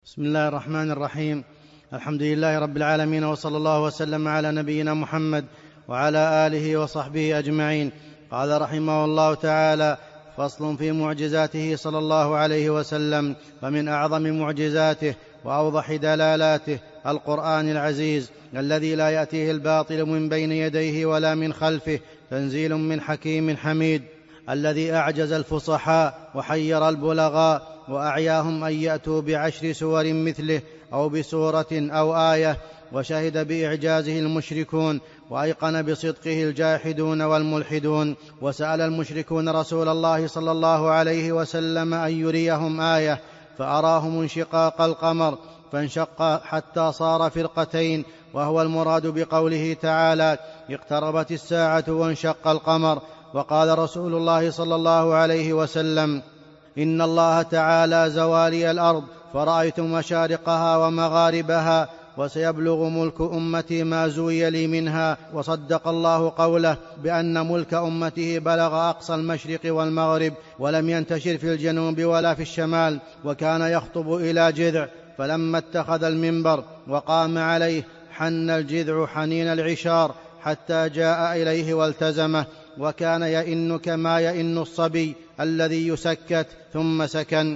بسم الله الرحمن الرحيم. الحمد لله رب العالمين، وصلى الله وسلم على نبينا محمد وعلى آله وصحبه أجمعين. قال رحمه الله تعالى: فصل في معجزاته صلى الله عليه وسلم. ومن أعظم معجزاته وأوضح دلالاته القرآن العزيز الذي لا يأتيه الباطل من بين يديه ولا من خلفه، تنزيل من حكيم حميد، الذي أعجز الفصحاء وحير البلغاء وأعياهم أن يأتوا بعشر سور مثله أو بسورة أو آية، وشهد بإعجازه المشركون وأيقن بصدقه الجاحدون والملحدون. وسأل المشركون رسول الله صلى الله عليه وسلم أن يريهم آية، فأراهم انشقاق القمر فانشق حتى صار فرقتين، وهو المراد بقوله تعالى: اقتربت الساعة وانشق القمر. وقال رسول الله صلى الله عليه وسلم: إن الله تعالى زوالي الأرض فرأيت مشارقها ومغاربها، وسيبلغ ملك أمتي ما زوي لي منها. وصدق الله قوله بأن ملك أمته بلغ أقصى المشرق والمغرب، ولم ينتشر في الجنوب ولا في الشمال. وكان يخطب إلى جذع، فلما اتخذ المنبر وقام عليه حن الجذع حنين العشار حتى جاء إليه والتزمه، وكان يئن كما يئن الصبي الذي يسكت ثم سكن.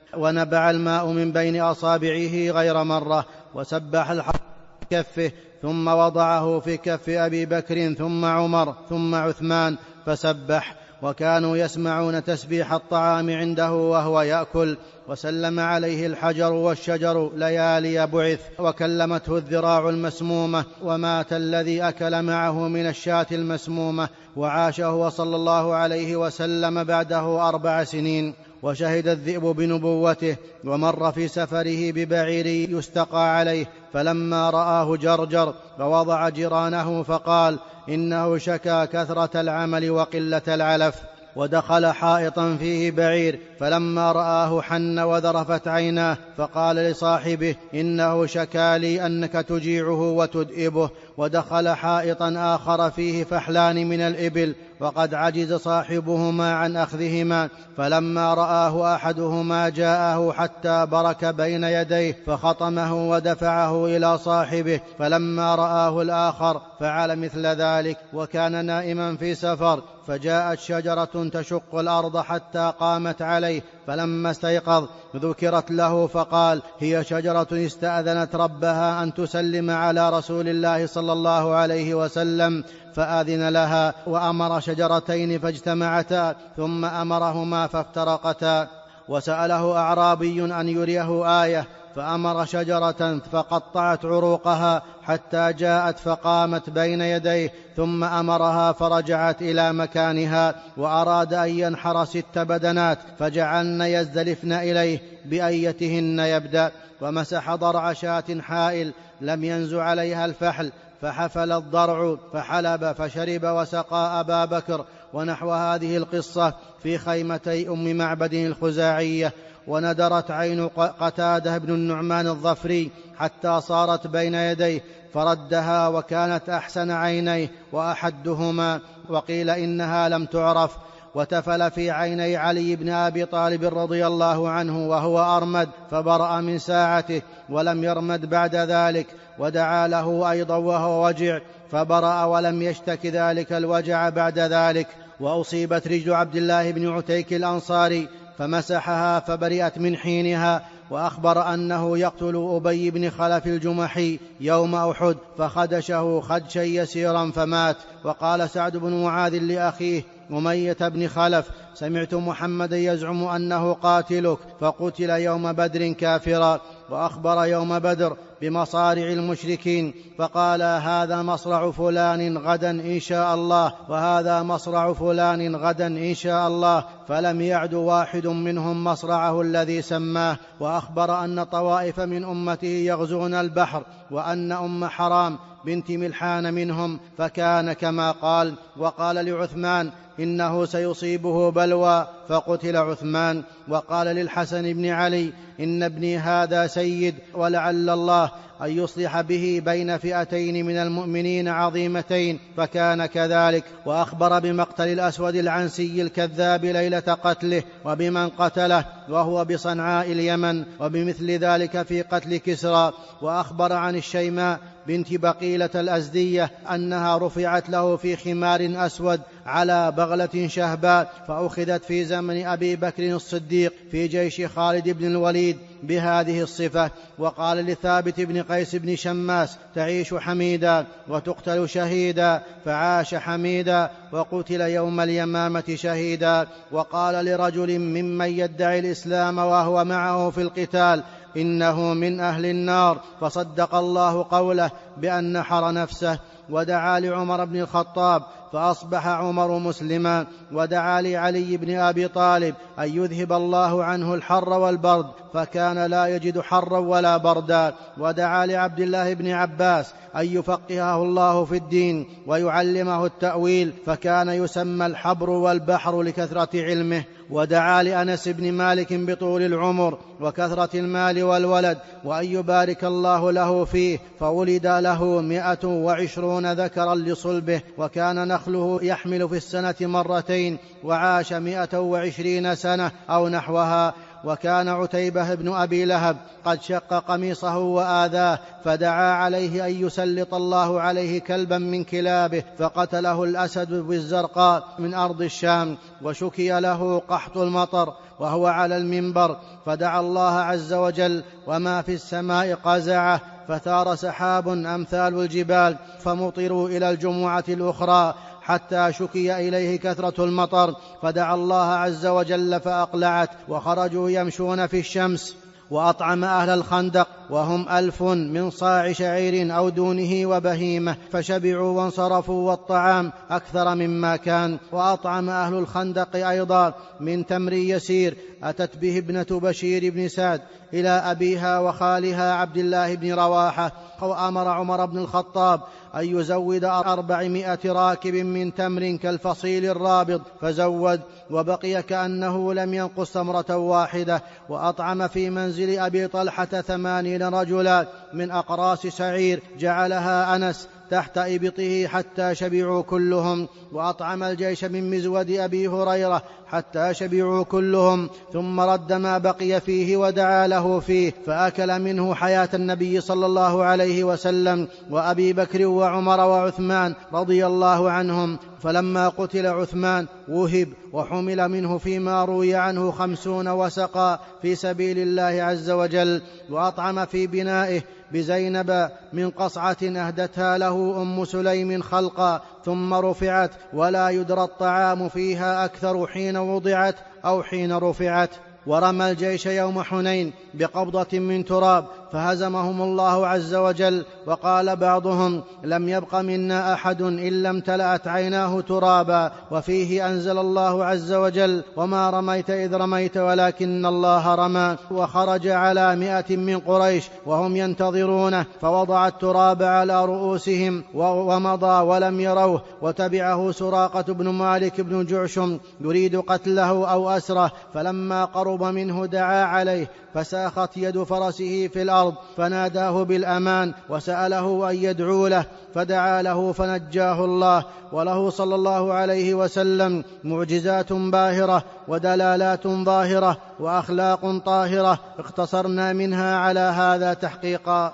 ونبع الماء من بين أصابعه غير مرة، وسبح الحصى في كفه، ثم وضعه في كف أبي بكر ثم عمر ثم عثمان فسبح. وكانوا يسمعون تسبيح الطعام عنده وهو يأكل. وسلم عليه الحجر والشجر ليالي بعث، وكلمته الذراع المسمومة، ومات الذي أكل معه من الشاة المسمومة. وعاش هو صلى الله عليه وسلم بعده 4 سنين. وشهد الذئب بنبوته، ومر في سفره ببعير يستقى عليه، فلما رآه جرجر فوضع جرانه فقال: إنه شكا كثرة العمل وقلة العلف. ودخل حائطا فيه بعير، فلما رآه حن وذرفت عيناه، فقال لصاحبه: إنه شكا لي أنك تجيعه وتدئبه. ودخل حائطا آخر فيه فحلان من الإبل، وقد عجز صاحبهما عن أخذهما، فلما رآه أحدهما جاءه حتى برك بين يديه فخطمه ودفعه إلى صاحبه، فلما رآه الآخر فعل مثل ذلك. وكان نائما في سفر، فجاءت شجرة تشق الأرض حتى قامت عليه، فلما استيقظ ذكرت له فقال: هي شجرة استأذنت ربها أن تسلم على رسول الله صلى الله عليه وسلم، فآذن لها. وأمر شجرتين فاجتمعتا، ثم أمرهما فافترقتا. وسأله أعرابي أن يريه آية، فأمر شجرة فقطعت عروقها حتى جاءت فقامت بين يديه، ثم أمرها فرجعت إلى مكانها. وأراد أن ينحر 6 بدنات، فجعلن يزدلفن إليه بأيتهن يبدأ. ومسح ضرع شاة حائل لم ينز عليها الفحل، فحفل الضرع فحلب فشرب وسقى أبا بكر. ونحو هذه القصة في خيمتي أم معبد الخزاعية. وندرت عين قتادة بن النعمان الظفري حتى صارت بين يديه، فردها، وكانت أحسن عينيه وأحدهما، وقيل إنها لم تعرف. وتفل في عيني علي بن أبي طالب رضي الله عنه وهو أرمد، فبرأ من ساعته ولم يرمد بعد ذلك. ودعا له أيضا وهو وجع، فبرأ ولم يشتك ذلك الوجع بعد ذلك. وأصيبت رجل عبد الله بن عتيك الأنصاري، فمسحها فبرئت من حينها. وأخبر أنه يقتل أبي بن خلف الجمحي يوم أحد، فخدشه خدشا يسيرا فمات. وقال سعد بن معاذ لأخيه أمية بن خلف: سمعت محمدا يزعم أنه قاتلك، فقتل يوم بدر كافرا. وأخبر يوم بدر بمصارع المشركين، فقال: هذا مصرع فلان غدا إن شاء الله، وهذا مصرع فلان غدا إن شاء الله، فلم يعد واحد منهم مصرعه الذي سماه. وأخبر أن طوائف من أمته يغزون البحر، وأن أم حرام بنت ملحان منهم، فكان كما قال. وقال لعثمان: إنه سيصيبه بلوى، فقتل عثمان. وقال للحسن بن علي: إن ابني هذا سيد، ولعل الله أن يصلح به بين فئتين من المؤمنين عظيمتين، فكان كذلك. وأخبر بمقتل الأسود العنسي الكذاب ليلة قتله وبمن قتله وهو بصنعاء اليمن، وبمثل ذلك في قتل كسرى. وأخبر عن الشيماء بنت بقيلة الأزدية أنها رفعت له في خمار أسود على بغلة شهباء، فأخذت في زمن أبي بكر الصديق في جيش خالد بن الوليد بهذه الصفة. وقال لثابت بن قيس بن شماس: تعيش حميدا وتقتل شهيدا، فعاش حميدا وقتل يوم اليمامة شهيدا. وقال لرجل ممن يدعي الإسلام وهو معه في القتال: إنه من أهل النار، فصدق الله قوله بأن نحر نفسه. ودعا لعمر بن الخطاب فأصبح عمر مسلما. ودعا لعلي بن أبي طالب أن يذهب الله عنه الحر والبرد، فكان لا يجد حرا ولا بردا. ودعا لعبد الله بن عباس أن يفقهه الله في الدين ويعلمه التأويل، فكان يسمى الحبر والبحر لكثرة علمه. ودعا لأنس بن مالك بطول العمر وكثرة المال والولد، وأن يبارك الله له فيه، فولد له 120 ذكرا لصلبه، وكان نخله يحمل في السنة مرتين، وعاش 120 سنة أو نحوها. وكان عتيبة بن أبي لهب قد شق قميصه وآذاه، فدعا عليه أن يسلط الله عليه كلبا من كلابه، فقتله الأسد بالزرقاء من أرض الشام. وشكي له قحط المطر وهو على المنبر، فدعا الله عز وجل، وما في السماء قزعه، فثار سحاب أمثال الجبال، فمطروا إلى الجمعة الأخرى حتى شكي إليه كثرة المطر، فدعا الله عز وجل فأقلعت، وخرجوا يمشون في الشمس. وأطعم أهل الخندق وهم 1000 من صاع شعير أو دونه وبهيمة، فشبعوا وانصرفوا، والطعام أكثر مما كان. وأطعم أهل الخندق أيضا من تمر يسير أتت به ابنة بشير بن سعد إلى أبيها وخالها عبد الله بن رواحة. وأمر عمر بن الخطاب أن يزود 400 راكب من تمر كالفصيل الرابض، فزود، وبقي كأنه لم ينقص تمرة واحدة. وأطعم في منزل أبي طلحة 80 رجلا من أقراص سعير، جعلها أنس تحت إبطه حتى شبعوا كلهم. وأطعم الجيش من مزود أبي هريرة حتى شبعوا كلهم، ثم رد ما بقي فيه ودعا له فيه، فأكل منه حياة النبي صلى الله عليه وسلم وأبي بكر وعمر وعثمان رضي الله عنهم. فلما قتل عثمان وهب وحمل منه فيما روي عنه 50 وسقا في سبيل الله عز وجل. وأطعم في بنائه بزينب من قصعة أهدتها له أم سليم خلقا، ثم رفعت، ولا يدرى الطعام فيها أكثر حين وضعت أو حين رفعت. ورمى الجيش يوم حنين بقبضة من تراب، فهزمهم الله عز وجل. وقال بعضهم: لم يبق منا أحد إلا امتلأت عيناه ترابا. وفيه أنزل الله عز وجل: وما رميت إذ رميت ولكن الله رمى. وخرج على 100 من قريش وهم ينتظرونه، فوضع التراب على رؤوسهم ومضى ولم يروه. وتبعه سراقة بن مالك بن جعشم يريد قتله أو أسره، فلما قرب منه دعا عليه، فساخت يد فرسه في الأرض، فناداه بالأمان وسأله أن يدعو له، فدعا له فنجاه الله. وله صلى الله عليه وسلم معجزات باهرة ودلالات ظاهرة وأخلاق طاهرة، اختصرنا منها على هذا تحقيقا.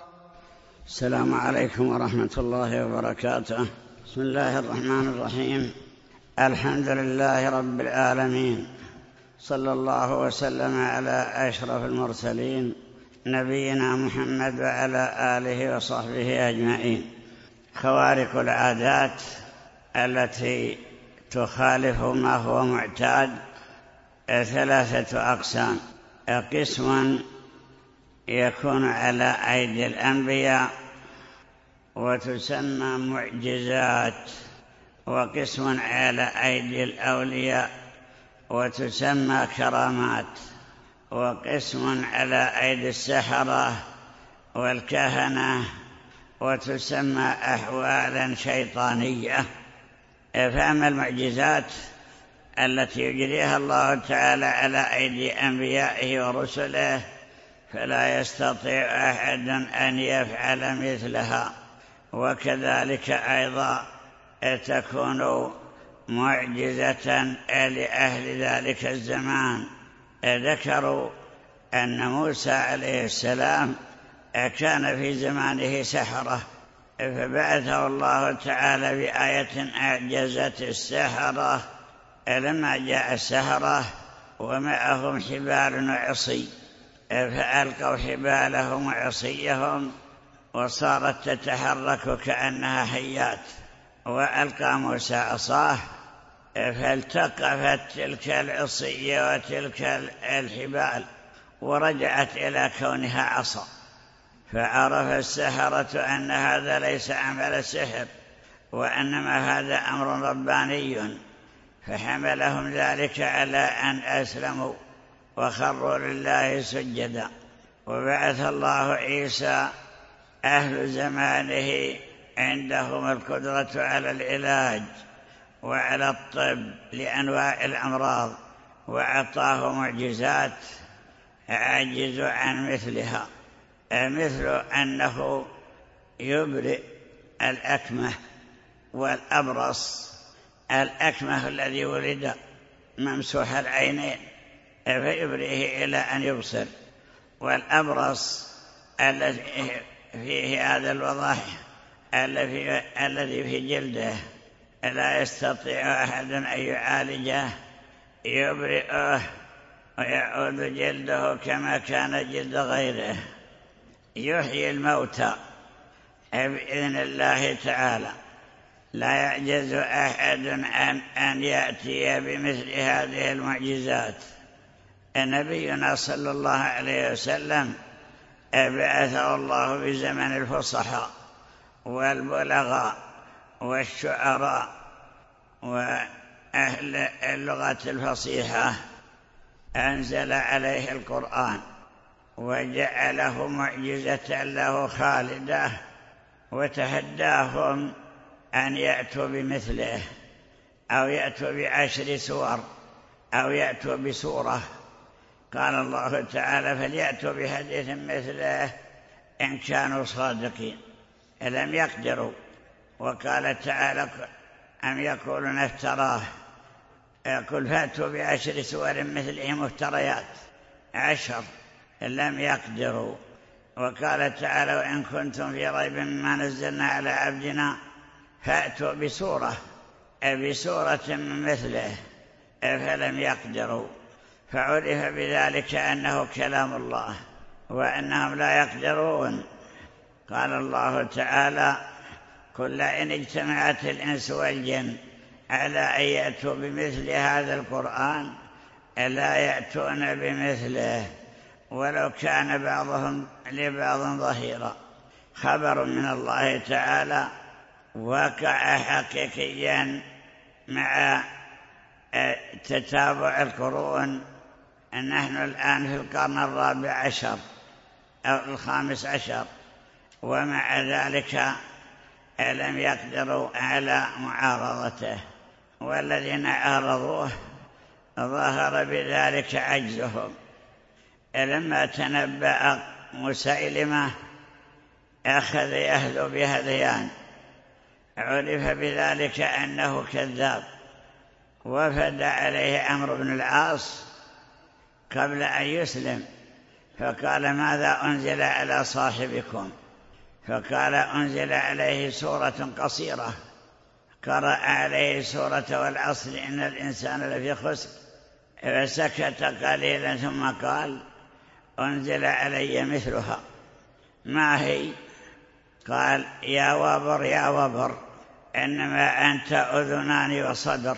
السلام عليكم ورحمة الله وبركاته. بسم الله الرحمن الرحيم. الحمد لله رب العالمين، صلى الله وسلم على أشرف المرسلين نبينا محمد وعلى آله وصحبه أجمعين. خوارق العادات التي تخالف ما هو معتاد 3 أقسام: قسم يكون على أيدي الأنبياء وتسمى معجزات، وقسم على أيدي الأولياء وتسمى كرامات، وقسم على أيدي السحرة والكهنة وتسمى أحوالا شيطانية. فأما المعجزات التي يجريها الله تعالى على أيدي أنبيائه ورسله فلا يستطيع أحد أن يفعل مثلها. وكذلك أيضا تكون معجزة لأهل ذلك الزمان. ذكروا أن موسى عليه السلام كان في زمانه سحرة، فبعثه الله تعالى بآية أعجزت السحرة. لما جاء السحرة ومعهم حبال وعصي، فألقوا حبالهم وعصيهم وصارت تتحرك كأنها حيات، وألقى موسى عصاه فالتقفت تلك العصي وتلك الحبال ورجعت إلى كونها عصا، فعرف السحرة أن هذا ليس عمل سحر وإنما هذا أمر رباني، فحملهم ذلك على أن أسلموا وخروا لله سجدا. وبعث الله عيسى، أهل زمانه عندهم القدرة على العلاج وعلى الطب لأنواع الأمراض، وأعطاه معجزات عجزوا عن مثلها، مثل أنه يبرئ الأكمه والأبرص. الأكمه الذي ولد ممسوح العينين فيبرئه إلى أن يبصر، والأبرص الذي فيه هذا الوضع الذي في جلده لا يستطيع أحد أن يعالجه يبرئه ويعود جلده كما كان جلد غيره. يحيي الموتى بإذن الله تعالى، لا يعجز أحد عن أن يأتي بمثل هذه المعجزات. نبينا صلى الله عليه وسلم بعثه الله في زمن الفصحاء والبلغاء والشعراء وأهل اللغة الفصيحة، أنزل عليه القرآن وجعله معجزة له خالدة، وتحداهم أن يأتوا بمثله أو يأتوا ب10 سور أو يأتوا بسورة. قال الله تعالى: فليأتوا بحديث مثله إن كانوا صادقين. لم يقدروا. وقال تعالى: أم يقولون افتراه، قل فأتوا ب10 سور مثله مفتريات 10. لم يقدروا. وقال تعالى: وإن كنتم في ريب مما نزلنا على عبدنا فأتوا بسورة من مثله، فلم يقدروا. فعرف بذلك أنه كلام الله وأنهم لا يقدرون. قال الله تعالى: قل لئن اجتمعت الإنس والجن على أن يأتوا بمثل هذا القرآن لا يأتون بمثله ولو كان بعضهم لبعض ظهيرا. خبر من الله تعالى وقع حقيقيا مع تتابع القرون. نحن الآن في القرن 14 أو 15، ومع ذلك لم يقدروا على معارضته، والذين عارضوه ظهر بذلك عجزهم. لما تنبأ مسيلمة أخذ يهذو بهذيان، عرف بذلك أنه كذاب، وفد عليه عمرو بن العاص قبل أن يسلم، فقال: ماذا أنزل على صاحبكم؟ فقال: أنزل عليه سورة قصيرة، قرأ عليه سورة والعصر إن الإنسان لفي خسر. فسكت قليلا ثم قال: أنزل علي مثلها. ما هي؟ قال: يا وبر يا وبر، إنما أنت أذنان وصدر،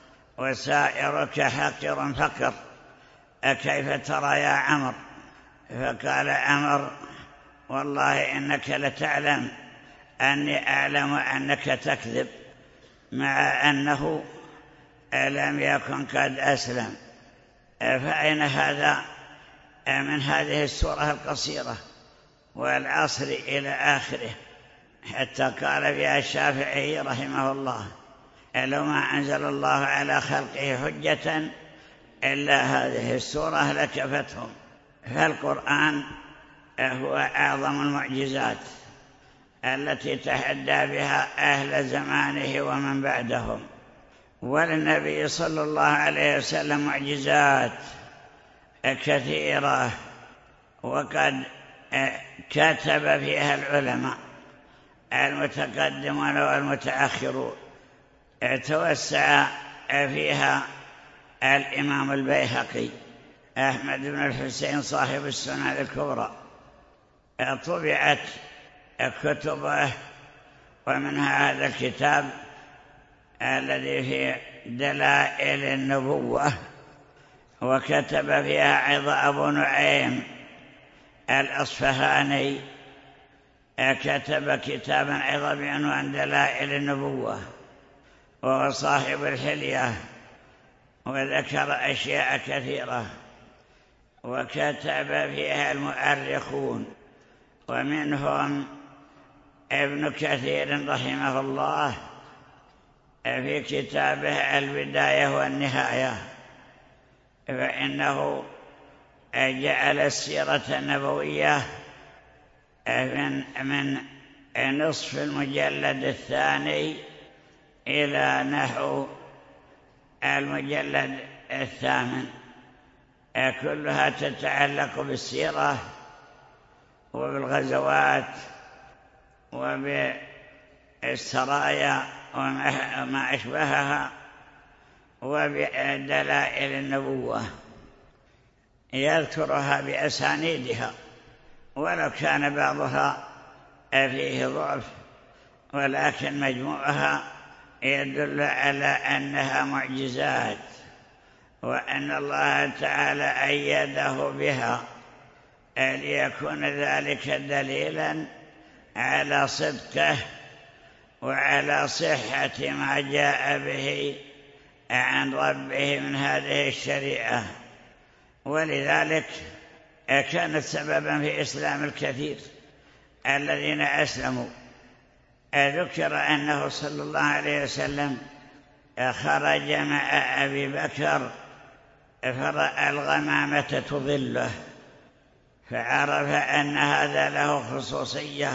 وسائرك حقر فقر، أكيف ترى يا عمر؟ فقال عمر: والله إنك لتعلم أني أعلم أنك تكذب، مع أنه لم يكن قد أسلم. فأين هذا من هذه السورة القصيرة والعصر إلى آخره؟ حتى قال فيها الشافعي رحمه الله: لو ما أنزل الله على خلقه حجة إلا هذه السورة لكفتهم. فالقرآن هو أعظم المعجزات التي تحدى بها أهل زمانه ومن بعدهم. وللنبي صلى الله عليه وسلم معجزات كثيرة، وقد كتب فيها العلماء المتقدمون والمتأخرون. توسع فيها الإمام البيهقي أحمد بن الحسين صاحب السنن الكبرى، طبعت كتبه، ومنها هذا الكتاب الذي في دلائل النبوة، وكتب فيها أيضا أبو نعيم الأصفهاني كتب كتابا أيضا بعنوان دلائل النبوة، وهو صاحب الحلية، وذكر أشياء كثيرة، وكتب فيها المؤرخون، ومنهم ابن كثير رحمه الله في كتابه البداية والنهاية، فإنه جعل السيرة النبوية من نصف المجلد الثاني إلى نحو المجلد الثامن، كلها تتعلق بالسيرة وبالغزوات وبالسرايا وما أشبهها وبدلائل النبوة، يذكرها بأسانيدها، ولو كان بعضها فيه ضعف، ولكن مجموعها يدل على أنها معجزات، وأن الله تعالى أيده بها ليكون ذلك دليلا على صدقه وعلى صحة ما جاء به عن ربه من هذه الشريعة. ولذلك كانت سببا في إسلام الكثير الذين أسلموا. ذكر أنه صلى الله عليه وسلم خرج مع أبي بكر فرأى الغمامة تظله، فعرف أن هذا له خصوصية،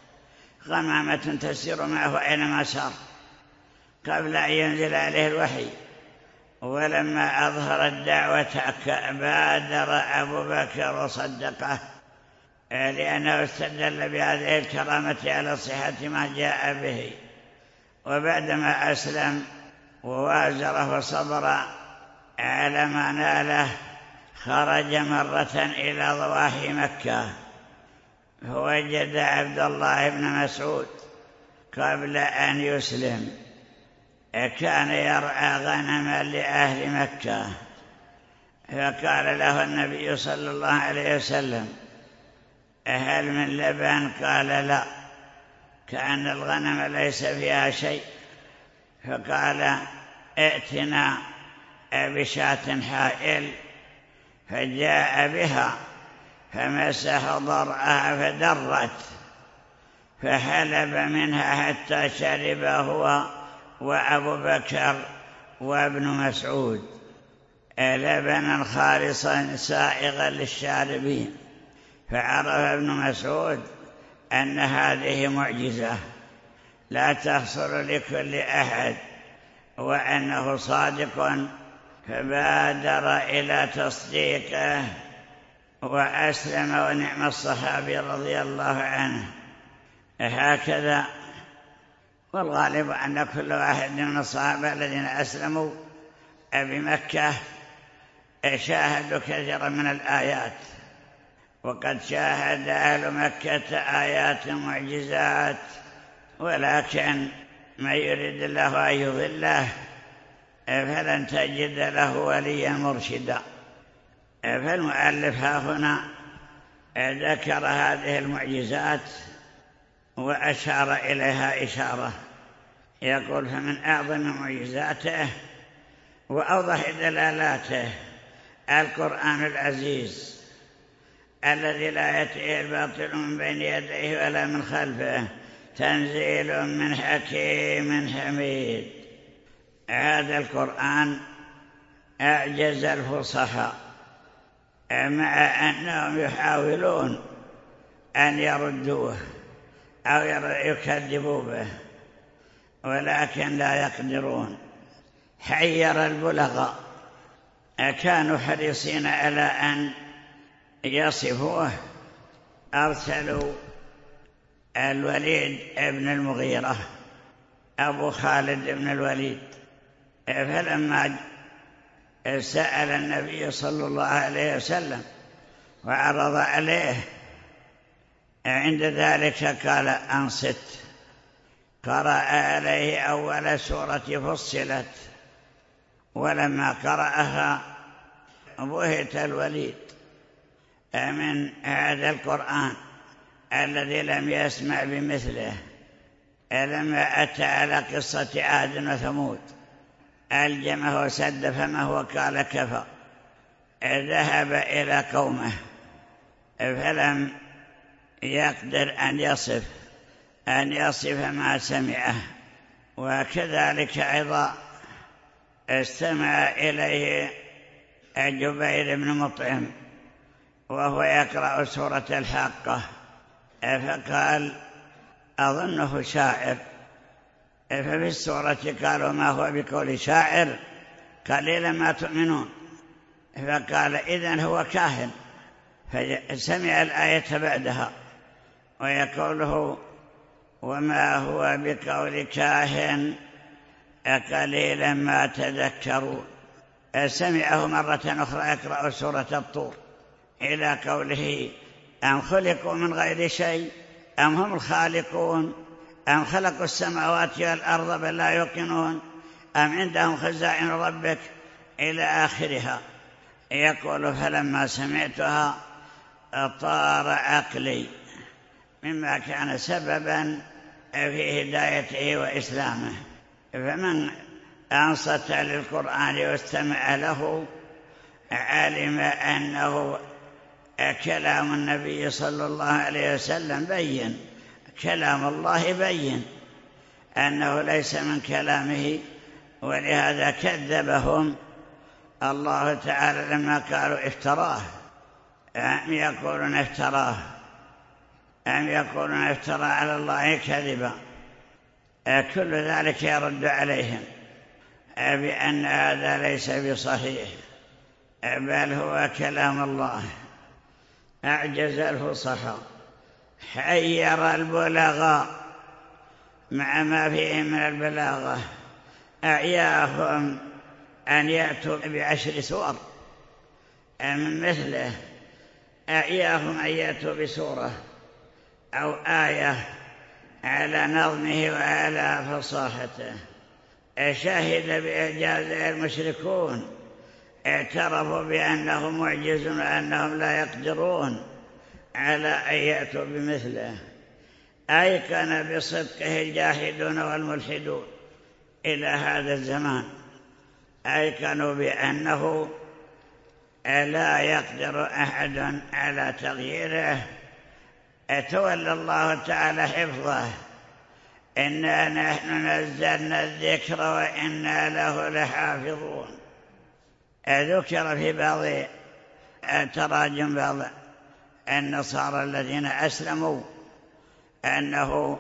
غمامة تسير معه أينما سار قبل أن ينزل عليه الوحي. ولما أظهر الدعوة بادر أبو بكر وصدقه، لأنه استدل بهذه الكرامة على صحة ما جاء به. وبعدما أسلم ووازره وصبر على ما ناله، خرج مرة إلى ضواحي مكة، فوجد عبد الله بن مسعود قبل أن يسلم كان يرعى غنما لأهل مكة، فقال له النبي صلى الله عليه وسلم: هل من لبن؟ قال: لا، كأن الغنم ليس فيها شيء. فقال: ائتنا بشاة حائل، فجاء بها فمسح ضرعها فدرت، فحلب منها حتى شرب هو وأبو بكر وابن مسعود لبنا خالصا سائغا للشاربين. فعرف ابن مسعود أن هذه معجزة لا تحصل لكل أحد، وأنه صادق، فبادر إلى تصديقه وأسلم، ونعم الصحابي رضي الله عنه. هكذا، والغالب أن كل واحد من الصحابة الذين أسلموا بمكة شاهدوا كثيرا من الآيات، وقد شاهد أهل مكة آيات معجزات، ولكن من يريد الله أن يضله فلن تجد له وليا مرشدا. فالمؤلف ها هنا ذكر هذه المعجزات وأشار إليها إشارة، يقول: فمن أعظم معجزاته وأوضح دلالاته القرآن العزيز الذي لا يأتيه الباطل من بين يديه ولا من خلفه، تنزيل من حكيم حميد. هذا القرآن أعجز الفصحاء مع أنهم يحاولون أن يردوه أو يكذبوا به ولكن لا يقدرون. حير البلغاء كانوا حريصين على أن يصفوه. أرسلوا الوليد ابن المغيرة أبو خالد بن الوليد، فلما سأل النبي صلى الله عليه وسلم وعرض عليه عند ذلك قال أنصت. قرأ عليه أول سورة فصلت، ولما قرأها بهت الوليد من هذا القرآن الذي لم يسمع بمثله. لما أتى على قصة عاد وثمود ألجمه وسد فمه وقال كفى، ذهب إلى قومه فلم يقدر أن يصف ما سمعه. وكذلك أيضا استمع إليه جبير بن مطعم وهو يقرأ سورة الحاقة فقال أظنه شاعر، ففي السورة قالوا ما هو بقول شاعر قليلا ما تؤمنون، فقال إذن هو كاهن. فسمع الآية بعدها ويقوله وما هو بقول كاهن قليلا ما تذكرون. سمعه مرة أخرى يقرأ سورة الطور إلى قوله أم خلقوا من غير شيء أم هم الخالقون أم خلقوا السماوات والأرض بل لا يوقنون أم عندهم خزائن ربك إلى آخرها. يقول فلما سمعتها طار عقلي مما كان سببا في هدايته وإسلامه. فمن أنصت للقرآن واستمع له علم أنه كلام النبي صلى الله عليه وسلم بين، كلام الله بين أنه ليس من كلامه، ولهذا كذبهم الله تعالى لما قالوا افتراه. أم يقولون افتراه أم يقولون افترى على الله كذبا. كل ذلك يرد عليهم بأن هذا ليس بصحيح بل هو كلام الله. أعجز الفصحاء، حير البلغاء مع ما فيه من البلاغة، أعياهم أن يأتوا ب10 سور من مثله، أعياهم أن يأتوا بسورة أو آية على نظمه وعلى فصاحته. شهد بإعجازه المشركون، اعترفوا بأنه معجز وأنهم لا يقدرون على أن يأتوا بمثله. أيقن بصدقه الجاحدون والملحدون إلى هذا الزمان، أيقنوا بأنه لا يقدر أحد على تغييره. تولى الله تعالى حفظه، إنا نحن نزلنا الذكر وإنا له لحافظون. ذكر في بعض تراجم بعض النصارى الذين أسلموا أنه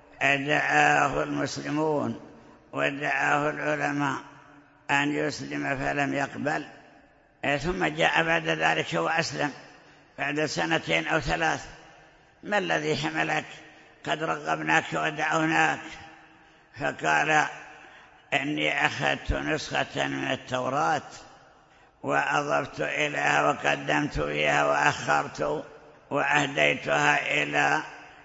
دعاه المسلمون ودعاه العلماء أن يسلم فلم يقبل، ثم جاء بعد ذلك وأسلم بعد 2 أو 3. ما الذي حملك؟ قد رغبناك ودعوناك. فقال إني أخذت نسخة من التوراة وأضفت إليها وقدمت إياها وأخرت وأهديتها إلى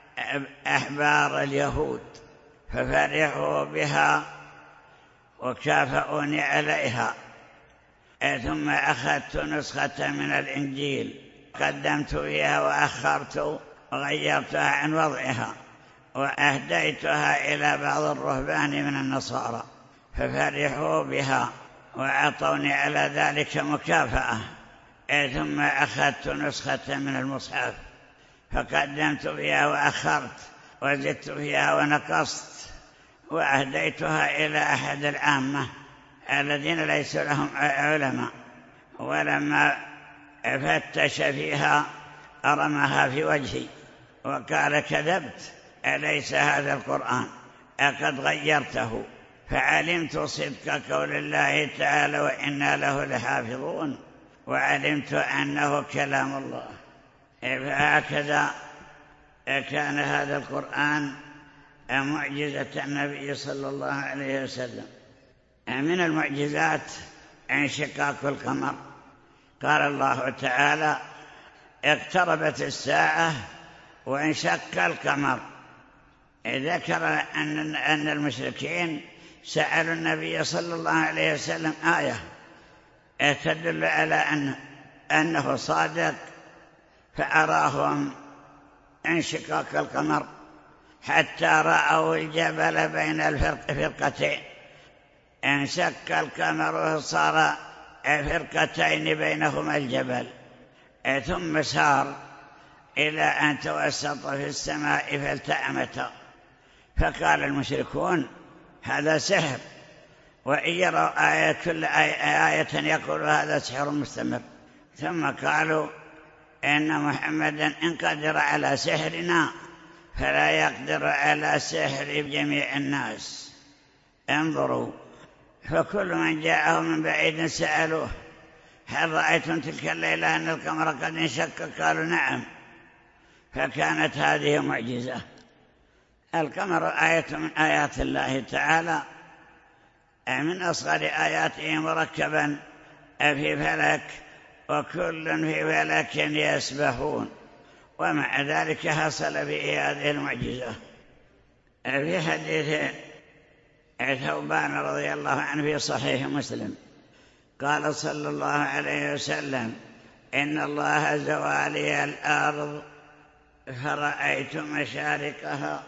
أحبار اليهود ففرحوا بها وكافؤوني عليها. ثم أخذت نسخة من الإنجيل قدمت إياها وأخرت وغيرتها عن وضعها وأهديتها إلى بعض الرهبان من النصارى ففرحوا بها وأعطوني على ذلك مكافأة. ثم أخذت نسخة من المصحف فقدمت فيها وأخرت وزدت فيها ونقصت وأهديتها إلى أحد العامة الذين ليسوا لهم علماء. ولما فتش فيها رماها في وجهي وقال: كذبت، أليس هذا القرآن؟ أقد غيرته. فعلمت صدق قول الله تعالى: وإنا له لحافظون، وعلمت أنه كلام الله. فهكذا كان هذا القرآن معجزة النبي صلى الله عليه وسلم. من المعجزات انشقاق القمر. قال الله تعالى: اقتربت الساعة وانشق القمر. ذكر أن المشركين سألوا النبي صلى الله عليه وسلم آية تدل على أنه صادق، فأراهم انشقاق القمر حتى رأوا الجبل بين الفرقتين. انشق القمر وصار فرقتين بينهما الجبل، ثم سار إلى أن توسط في السماء فالتأمتا. فقال المشركون: هذا سحر، وإن يروا كل آية يقول هذا سحر مستمر. ثم قالوا: إن محمدا إن قدر على سحرنا فلا يقدر على سحر جميع الناس. انظروا، فكل من جاءه من بعيد سألوه: هل رأيتم تلك الليلة أن القمر قد انشق؟ قالوا: نعم. فكانت هذه معجزة. القمر آية من آيات الله تعالى، من أصغر آياته مركبا في فلك، وكل في فلك يسبحون، ومع ذلك حصل به هذه المعجزة. في حديث ثوبان رضي الله عنه في صحيح مسلم قال صلى الله عليه وسلم: إن الله زوى لي الأرض فرأيت مشارقها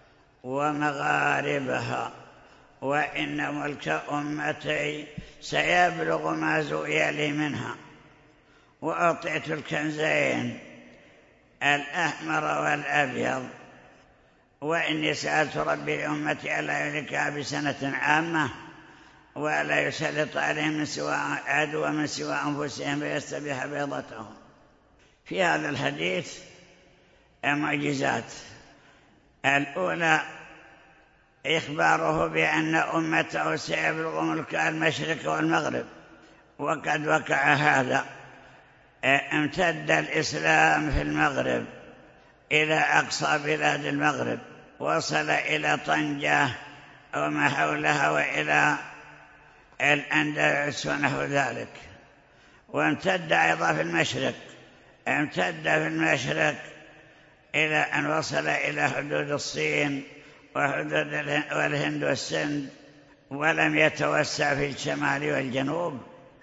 ومغاربها، وإن ملك أمتي سيبلغ ما زوي لي منها، وأعطيت الكنزين الأحمر والأبيض، وإني سألت ربي لأمتي ألا يهلكها بسنة عامة ولا يسلط عليهم من سوى عدو من سوى أنفسهم فيستبيح بيضتهم. في هذا الحديث معجزات. الأولى إخباره بأن أمته سيبلغ ملك المشرق والمغرب، وقد وقع هذا. امتد الإسلام في المغرب إلى أقصى بلاد المغرب، وصل إلى طنجة وما حولها وإلى الأندلس ونحو ذلك. وامتد أيضا في المشرق، امتد في المشرق إلى أن وصل إلى حدود الصين وحدود والهند والسند، ولم يتوسع في الشمال والجنوب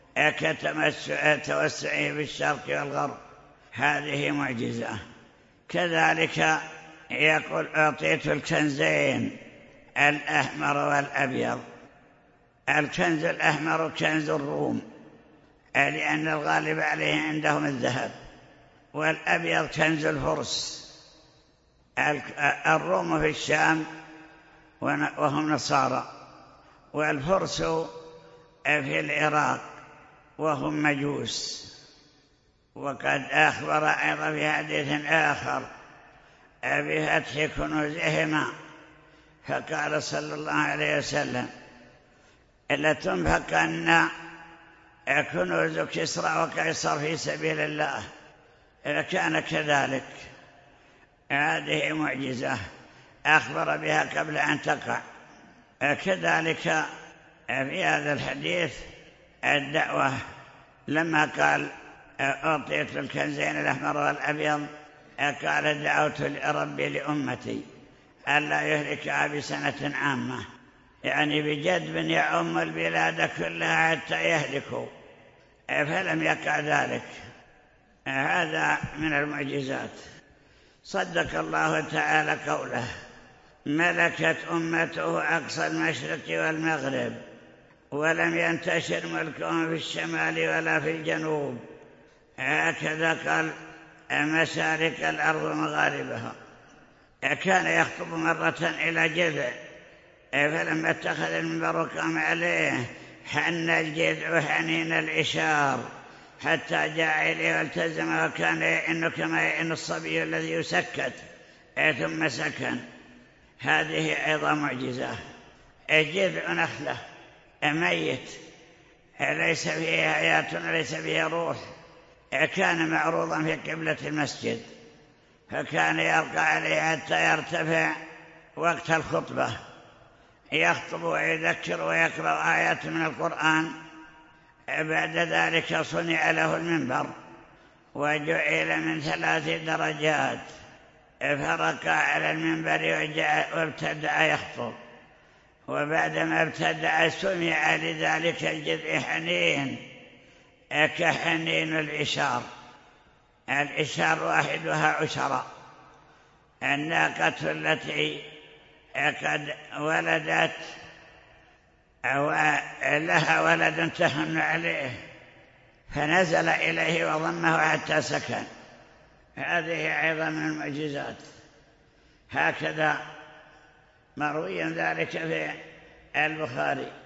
كتوسعه في الشرق والغرب. هذه معجزة. كذلك يقول: أعطيت الكنزين الأحمر والأبيض. الكنز الأحمر كنز الروم، لأن الغالب عليه عندهم الذهب، والأبيض كنز الفرس. الروم في الشام وهم نصارى، والفرس في العراق وهم مجوس. وقد أخبر أيضا في حديث آخر بفتح كنوزهما، فقال صلى الله عليه وسلم: لتنفقن كنوز كسرى وقيصر في سبيل الله. إذا كان كذلك، هذه معجزة أخبر بها قبل أن تقع. كذلك في هذا الحديث الدعوة، لما قال: أعطيت الكنزين الأحمر والأبيض، قال: دعوت ربي لأمتي ألا يهلكها بسنة عامة، يعني بجدب يعم البلاد كلها حتى يهلكوا، فلم يقع ذلك. هذا من المعجزات. صدق الله تعالى قوله: ملكت أمته أقصى المشرق والمغرب، ولم ينتشر ملكهم في الشمال ولا في الجنوب. هكذا قال: مشارق الأرض ومغاربها. كان يخطب مرة إلى جذع، فلما اتخذ المنبر وقام عليه حن الجذع حنين الإشار، حتى جاء إليه والتزم، وكان يئن كما يئن الصبي الذي يسكت ثم سكن. هذه أيضا معجزة. جذع نخلة ميت ليس فيه حياة وليس فيه روح، كان معروضا في قبلة المسجد، فكان يرقى عليه حتى يرتفع وقت الخطبة، يخطب ويذكر ويقرأ آيات من القرآن. بعد ذلك صنع له المنبر وجعل من 3 درجات، فرقى على المنبر وابتدأ يخطب. وبعدما ابتدأ سمع لذلك الجذع حنين كحنين العشار. العشار واحدها عشرة، الناقة التي قد ولدت أو لها ولد تهن عليه، فنزل إليه وضمه حتى سكن. هذه أيضا من المعجزات. هكذا مروي ذلك في البخاري.